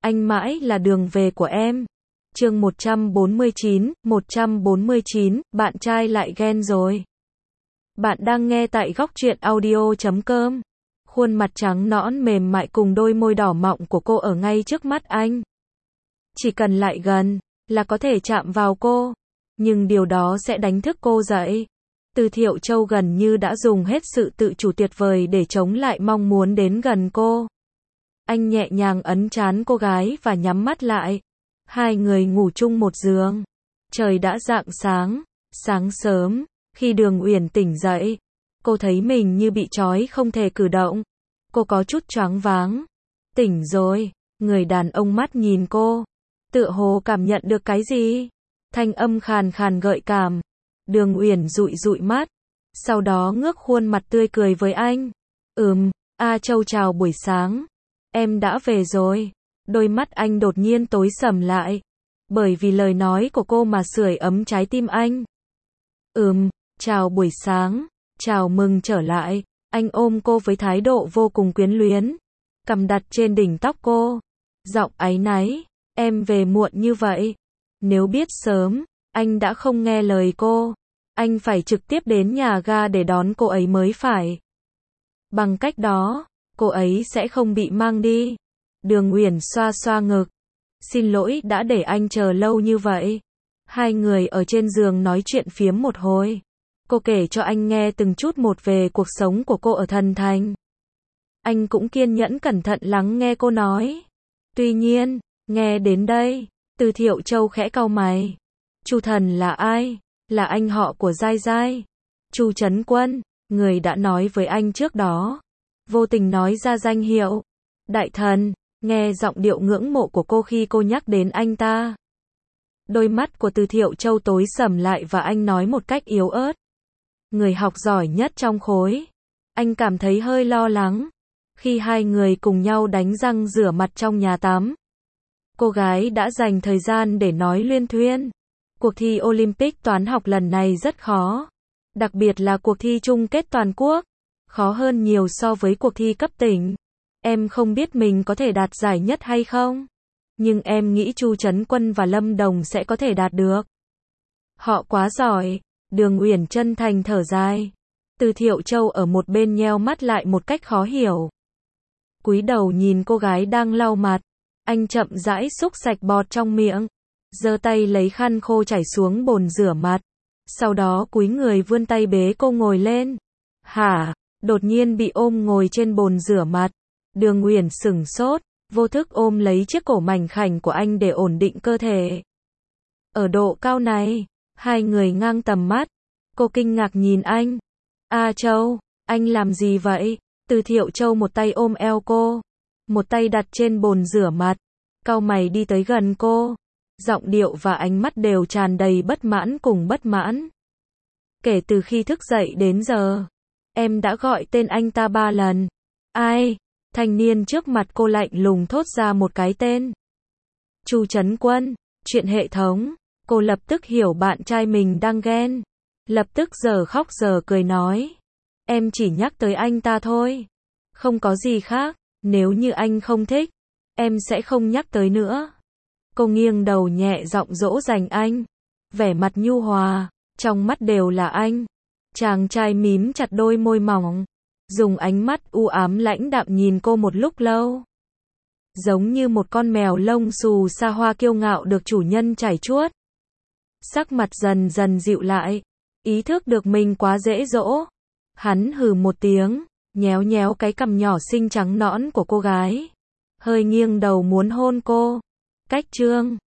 anh mãi là đường về của em. Chương 149, bạn trai lại ghen rồi. Bạn đang nghe tại góc truyện audio.com. Khuôn mặt trắng nõn mềm mại cùng đôi môi đỏ mọng của cô ở ngay trước mắt anh. Chỉ cần lại gần, là có thể chạm vào cô. Nhưng điều đó sẽ đánh thức cô dậy. Từ Thiệu Châu gần như đã dùng hết sự tự chủ tuyệt vời để chống lại mong muốn đến gần cô. Anh nhẹ nhàng ấn trán cô gái và nhắm mắt lại. Hai người ngủ chung một giường. Trời đã rạng sáng, sáng sớm, khi Đường Uyển tỉnh dậy, cô thấy mình như bị trói không thể cử động. Cô có chút choáng váng. Tỉnh rồi, người đàn ông mắt nhìn cô, tựa hồ cảm nhận được cái gì. Thanh âm khàn khàn gợi cảm. Đường Uyển dụi dụi mắt, sau đó ngước khuôn mặt tươi cười với anh. A Châu chào buổi sáng. Em đã về rồi. Đôi mắt anh đột nhiên tối sầm lại, bởi vì lời nói của cô mà sưởi ấm trái tim anh. Chào buổi sáng, chào mừng trở lại. Anh ôm cô với thái độ vô cùng quyến luyến, cằm đặt trên đỉnh tóc cô. Giọng áy náy, em về muộn như vậy. Nếu biết sớm, anh đã không nghe lời cô. Anh phải trực tiếp đến nhà ga để đón cô ấy mới phải. Bằng cách đó, cô ấy sẽ không bị mang đi. Đường Uyển xoa xoa ngực. Xin lỗi đã để anh chờ lâu như vậy. Hai người ở trên giường nói chuyện phiếm một hồi. Cô kể cho anh nghe từng chút một về cuộc sống của cô ở Thần Thành. Anh cũng kiên nhẫn cẩn thận lắng nghe cô nói. Tuy nhiên, nghe đến đây, Từ Thiệu Châu khẽ cau mày. Chu Thần là ai? Là anh họ của Giai Giai. Chu Trấn Quân, người đã nói với anh trước đó. Vô tình nói ra danh hiệu. Đại thần, nghe giọng điệu ngưỡng mộ của cô khi cô nhắc đến anh ta. Đôi mắt của Từ Thiệu Châu tối sầm lại và anh nói một cách yếu ớt. Người học giỏi nhất trong khối. Anh cảm thấy hơi lo lắng. Khi hai người cùng nhau đánh răng rửa mặt trong nhà tắm. Cô gái đã dành thời gian để nói luyên thuyên. Cuộc thi Olympic toán học lần này rất khó. Đặc biệt là cuộc thi chung kết toàn quốc. Khó hơn nhiều so với cuộc thi cấp tỉnh. Em không biết mình có thể đạt giải nhất hay không. Nhưng em nghĩ Chu Trấn Quân và Lâm Đồng sẽ có thể đạt được. Họ quá giỏi. Đường Uyển chân thành thở dài. Từ Thiệu Châu ở một bên nheo mắt lại một cách khó hiểu. Cúi đầu nhìn cô gái đang lau mặt. Anh chậm rãi xúc sạch bọt trong miệng. Giơ tay lấy khăn khô chảy xuống bồn rửa mặt. Sau đó cúi người vươn tay bế cô ngồi lên. Hả? Đột nhiên bị ôm ngồi trên bồn rửa mặt. Đường Uyển sửng sốt, vô thức ôm lấy chiếc cổ mảnh khảnh của anh để ổn định cơ thể. Ở độ cao này, hai người ngang tầm mắt. Cô kinh ngạc nhìn anh. A Châu, anh làm gì vậy? Từ Thiệu Châu một tay ôm eo cô, một tay đặt trên bồn rửa mặt, cau mày đi tới gần cô. Giọng điệu và ánh mắt đều tràn đầy bất mãn cùng bất mãn. Kể từ khi thức dậy đến giờ, em đã gọi tên anh ta 3 lần. Ai? Thanh niên trước mặt cô lạnh lùng thốt ra một cái tên. Chu Trấn Quân. Chuyện hệ thống. Cô lập tức hiểu bạn trai mình đang ghen. Lập tức giờ khóc giờ cười nói. Em chỉ nhắc tới anh ta thôi. Không có gì khác. Nếu như anh không thích, em sẽ không nhắc tới nữa. Cô nghiêng đầu nhẹ giọng dỗ dành anh. Vẻ mặt nhu hòa, trong mắt đều là anh. Chàng trai mím chặt đôi môi mỏng, dùng ánh mắt u ám lãnh đạm nhìn cô một lúc lâu. Giống như một con mèo lông xù xa hoa kiêu ngạo được chủ nhân chải chuốt. Sắc mặt dần dần dịu lại, ý thức được mình quá dễ dỗ. Hắn hừ một tiếng, nhéo nhéo cái cằm nhỏ xinh trắng nõn của cô gái. Hơi nghiêng đầu muốn hôn cô. Cách chương